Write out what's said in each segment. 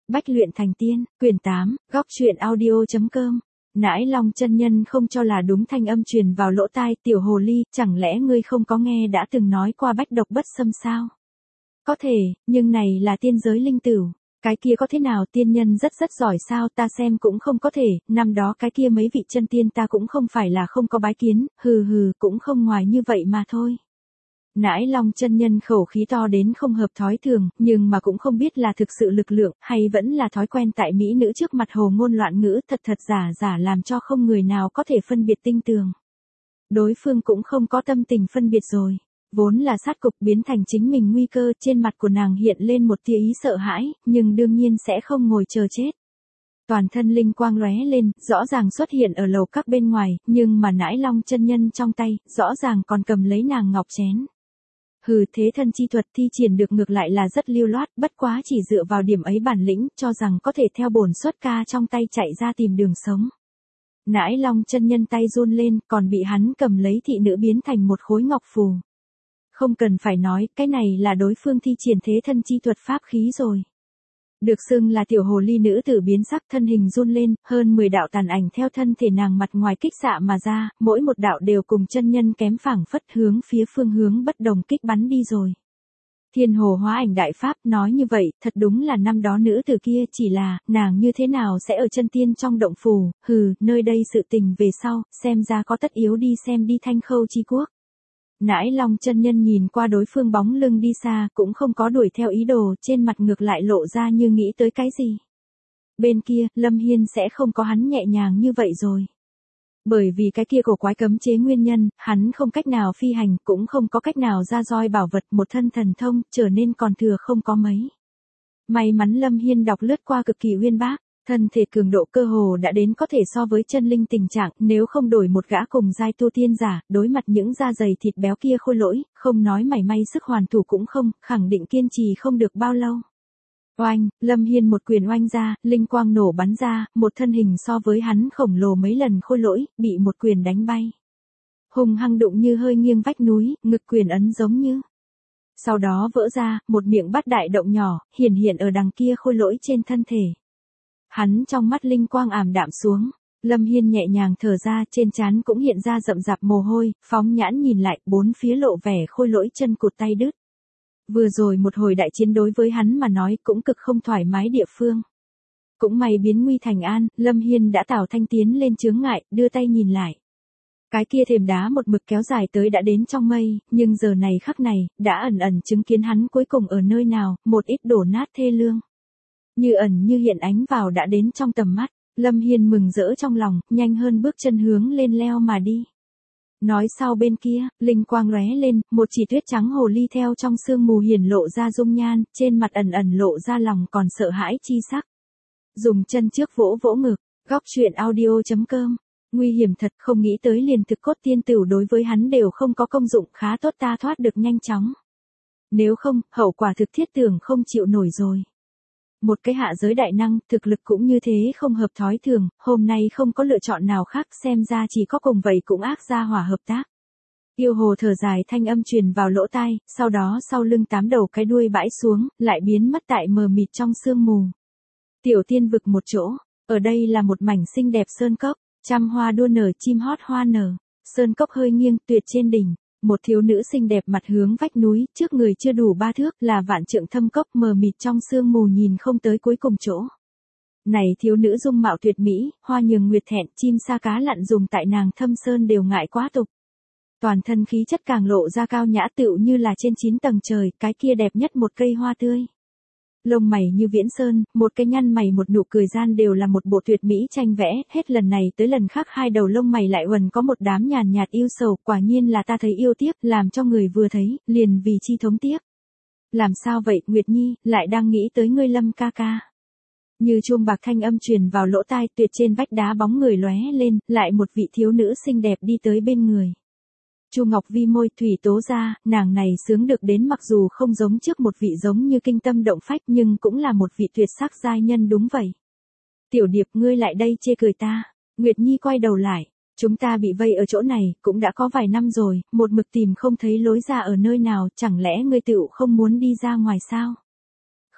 Bách luyện thành tiên, quyển 8, góc truyện audio.com. Nãi Long chân nhân không cho là đúng, thanh âm truyền vào lỗ tai, tiểu hồ ly, chẳng lẽ ngươi không có nghe đã từng nói qua bách độc bất xâm sao? Có thể, nhưng này là tiên giới linh tửu. Cái kia có thế nào, tiên nhân rất giỏi sao, ta xem cũng không có thể, năm đó cái kia mấy vị chân tiên ta cũng không phải là không có bái kiến, cũng không ngoài như vậy mà thôi. Nãi Long chân nhân khẩu khí to đến không hợp thói thường, nhưng mà cũng không biết là thực sự lực lượng, hay vẫn là thói quen tại mỹ nữ trước mặt hồ ngôn loạn ngữ, thật giả làm cho không người nào có thể phân biệt tinh tường. Đối phương cũng không có tâm tình phân biệt rồi. Vốn là sát cục biến thành chính mình nguy cơ, trên mặt của nàng hiện lên một tia ý sợ hãi, nhưng đương nhiên sẽ không ngồi chờ chết. Toàn thân linh quang lóe lên, rõ ràng xuất hiện ở lầu các bên ngoài, nhưng mà Nãi Long chân nhân trong tay, rõ ràng còn cầm lấy nàng ngọc chén. Thế thân chi thuật thi triển được ngược lại là rất lưu loát, bất quá chỉ dựa vào điểm ấy bản lĩnh, cho rằng có thể theo bổn xuất ca trong tay chạy ra tìm đường sống. Nãi Long chân nhân tay run lên, còn bị hắn cầm lấy thị nữ biến thành một khối ngọc phù. Không cần phải nói, cái này là đối phương thi triển thế thân chi thuật pháp khí rồi. Được xưng là tiểu hồ ly nữ tử biến sắc, thân hình run lên, hơn 10 đạo tàn ảnh theo thân thể nàng mặt ngoài kích xạ mà ra, mỗi một đạo đều cùng chân nhân kém phảng phất, hướng phía phương hướng bất đồng kích bắn đi rồi. Thiên hồ hóa ảnh đại pháp, nói như vậy, thật đúng là năm đó nữ tử kia, chỉ là, nàng như thế nào sẽ ở chân tiên trong động phủ, nơi đây sự tình về sau, xem ra có tất yếu đi xem đi Thanh Khâu chi quốc. Nãi Long chân nhân nhìn qua đối phương bóng lưng đi xa, cũng không có đuổi theo ý đồ, trên mặt ngược lại lộ ra như nghĩ tới cái gì. Bên kia, Lâm Hiên sẽ không có hắn nhẹ nhàng như vậy rồi. Bởi vì cái kia cổ quái cấm chế nguyên nhân, hắn không cách nào phi hành, cũng không có cách nào ra roi bảo vật, một thân thần thông, trở nên còn thừa không có mấy. May mắn Lâm Hiên đọc lướt qua cực kỳ uyên bác. Thân thể cường độ cơ hồ đã đến có thể so với chân linh tình trạng, nếu không đổi một gã cùng giai tu tiên giả, đối mặt những da dày thịt béo kia khôi lỗi, không nói mảy may sức hoàn thủ cũng không, khẳng định kiên trì không được bao lâu. Oanh, Lâm Hiên một quyền oanh ra, linh quang nổ bắn ra, một thân hình so với hắn khổng lồ mấy lần khôi lỗi, bị một quyền đánh bay. Hùng hăng đụng như hơi nghiêng vách núi, ngực quyền ấn giống như. Sau đó vỡ ra, một miệng bát đại động nhỏ, hiện ở đằng kia khôi lỗi trên thân thể. Hắn trong mắt linh quang ảm đạm xuống, Lâm Hiên nhẹ nhàng thở ra, trên trán cũng hiện ra rậm rạp mồ hôi, phóng nhãn nhìn lại, bốn phía lộ vẻ khôi lỗi chân cụt tay đứt. Vừa rồi một hồi đại chiến đối với hắn mà nói cũng cực không thoải mái địa phương. Cũng may biến nguy thành an, Lâm Hiên đã tảo thanh tiến lên chướng ngại, đưa tay nhìn lại. Cái kia thềm đá một mực kéo dài tới đã đến trong mây, nhưng giờ này khắc này, đã ẩn chứng kiến hắn cuối cùng ở nơi nào, một ít đổ nát thê lương. Như ẩn như hiện ánh vào đã đến trong tầm mắt, Lâm Hiên mừng rỡ trong lòng, nhanh hơn bước chân hướng lên leo mà đi. Nói sau bên kia, linh quang lóe lên, một chỉ tuyết trắng hồ ly theo trong sương mù hiển lộ ra dung nhan, trên mặt ẩn lộ ra lòng còn sợ hãi chi sắc. Dùng chân trước vỗ ngực, góc truyện audio.com. Nguy hiểm thật, không nghĩ tới liền thực cốt tiên tửu đối với hắn đều không có công dụng, khá tốt ta thoát được nhanh chóng. Nếu không, hậu quả thực thiết tưởng không chịu nổi rồi. Một cái hạ giới đại năng, thực lực cũng như thế không hợp thói thường, hôm nay không có lựa chọn nào khác, xem ra chỉ có cùng vậy cũng ác gia hỏa hợp tác. Yêu hồ thở dài thanh âm truyền vào lỗ tai, sau đó sau lưng 8 đầu cái đuôi bãi xuống, lại biến mất tại mờ mịt trong sương mù. Tiểu tiên vực một chỗ, ở đây là một mảnh xinh đẹp sơn cốc, trăm hoa đua nở, chim hót hoa nở, sơn cốc hơi nghiêng, tuyệt trên đỉnh. Một thiếu nữ xinh đẹp mặt hướng vách núi, trước người chưa đủ 3 thước, là vạn trượng thâm cốc mờ mịt trong sương mù nhìn không tới cuối cùng chỗ. Này thiếu nữ dung mạo tuyệt mỹ, hoa nhường nguyệt thẹn, chim sa cá lặn dùng tại nàng thâm sơn đều ngại quá tục. Toàn thân khí chất càng lộ ra cao nhã tựu như là trên 9 tầng trời, cái kia đẹp nhất một cây hoa tươi. Lông mày như viễn sơn, một cái nhăn mày một nụ cười gian đều là một bộ tuyệt mỹ tranh vẽ, hết lần này tới lần khác hai đầu lông mày lại có một đám nhàn nhạt yêu sầu, quả nhiên là ta thấy yêu tiếc, làm cho người vừa thấy, liền vì chi thống tiếc. Làm sao vậy, Nguyệt Nhi, lại đang nghĩ tới ngươi Lâm ca ca. Như chuông bạc thanh âm truyền vào lỗ tai, tuyệt trên vách đá bóng người lóe lên, lại một vị thiếu nữ xinh đẹp đi tới bên người. Chu Ngọc Vi môi thủy tố ra, nàng này sướng được đến mặc dù không giống trước một vị giống như kinh tâm động phách nhưng cũng là một vị tuyệt sắc giai nhân đúng vậy. Tiểu Điệp ngươi lại đây chê cười ta. Nguyệt Nhi quay đầu lại, chúng ta bị vây ở chỗ này, cũng đã có vài năm rồi, một mực tìm không thấy lối ra ở nơi nào, chẳng lẽ ngươi tựu không muốn đi ra ngoài sao?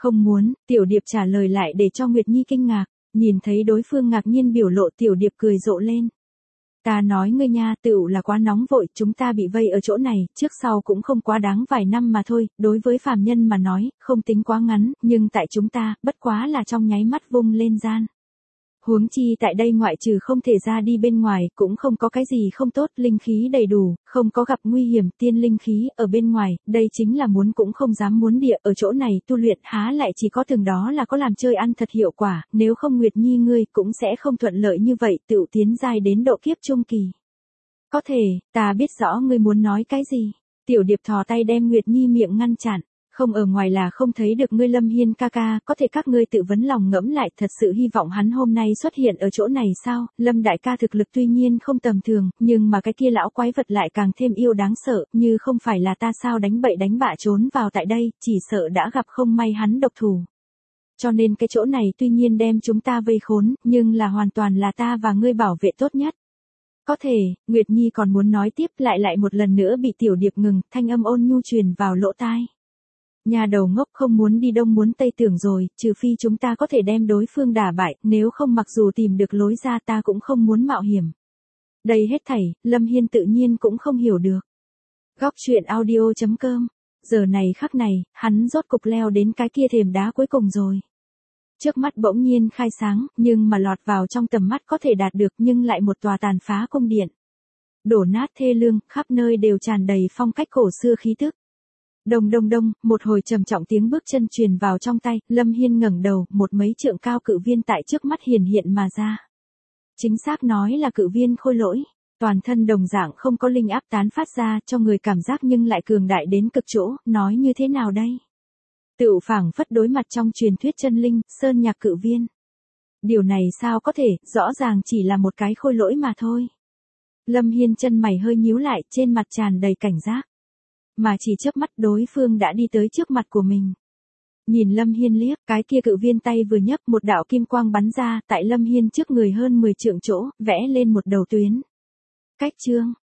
Không muốn, Tiểu Điệp trả lời lại để cho Nguyệt Nhi kinh ngạc, nhìn thấy đối phương ngạc nhiên biểu lộ Tiểu Điệp cười rộ lên. Ta nói ngươi nha, tựu là quá nóng vội, chúng ta bị vây ở chỗ này, trước sau cũng không quá đáng vài năm mà thôi, đối với phàm nhân mà nói, không tính quá ngắn, nhưng tại chúng ta, bất quá là trong nháy mắt vung lên gian. Huống chi tại đây ngoại trừ không thể ra đi bên ngoài, cũng không có cái gì không tốt, linh khí đầy đủ, không có gặp nguy hiểm, tiên linh khí ở bên ngoài, đây chính là muốn cũng không dám muốn địa, ở chỗ này tu luyện há lại chỉ có từng đó là có làm chơi ăn thật hiệu quả, nếu không Nguyệt Nhi ngươi cũng sẽ không thuận lợi như vậy, tựu tiến giai đến độ kiếp trung kỳ. Có thể, ta biết rõ ngươi muốn nói cái gì. Tiểu Điệp thò tay đem Nguyệt Nhi miệng ngăn chặn. Không, ở ngoài là không thấy được ngươi Lâm Hiên ca ca, có thể các ngươi tự vấn lòng ngẫm lại, thật sự hy vọng hắn hôm nay xuất hiện ở chỗ này sao? Lâm đại ca thực lực tuy nhiên không tầm thường, nhưng mà cái kia lão quái vật lại càng thêm yêu đáng sợ, như không phải là ta sao đánh bậy đánh bạ trốn vào tại đây, chỉ sợ đã gặp không may hắn độc thủ. Cho nên cái chỗ này tuy nhiên đem chúng ta vây khốn, nhưng là hoàn toàn là ta và ngươi bảo vệ tốt nhất. Có thể, Nguyệt Nhi còn muốn nói tiếp lại một lần nữa bị Tiểu Điệp ngừng, thanh âm ôn nhu truyền vào lỗ tai. Nhà đầu ngốc không muốn đi đông muốn tây tưởng rồi, trừ phi chúng ta có thể đem đối phương đả bại, nếu không mặc dù tìm được lối ra ta cũng không muốn mạo hiểm. Đây hết thảy, Lâm Hiên tự nhiên cũng không hiểu được. Góc truyện audio.com. Giờ này khắc này, hắn rốt cục leo đến cái kia thềm đá cuối cùng rồi. Trước mắt bỗng nhiên khai sáng, nhưng mà lọt vào trong tầm mắt có thể đạt được nhưng lại một tòa tàn phá cung điện. Đổ nát thê lương, khắp nơi đều tràn đầy phong cách cổ xưa khí tức. Đông đông đông, một hồi trầm trọng tiếng bước chân truyền vào trong tay, Lâm Hiên ngẩng đầu, một mấy trượng cao cự viên tại trước mắt hiển hiện mà ra. Chính xác nói là cự viên khôi lỗi, toàn thân đồng dạng không có linh áp tán phát ra cho người cảm giác nhưng lại cường đại đến cực chỗ, nói như thế nào đây? Tựu phảng phất đối mặt trong truyền thuyết chân linh, sơn nhạc cự viên. Điều này sao có thể, rõ ràng chỉ là một cái khôi lỗi mà thôi. Lâm Hiên chân mày hơi nhíu lại, trên mặt tràn đầy cảnh giác. Mà chỉ chớp mắt đối phương đã đi tới trước mặt của mình. Nhìn Lâm Hiên liếc, cái kia cự viên tay vừa nhấc một đạo kim quang bắn ra, tại Lâm Hiên trước người hơn 10 trượng chỗ, vẽ lên một đầu tuyến. Cách chương,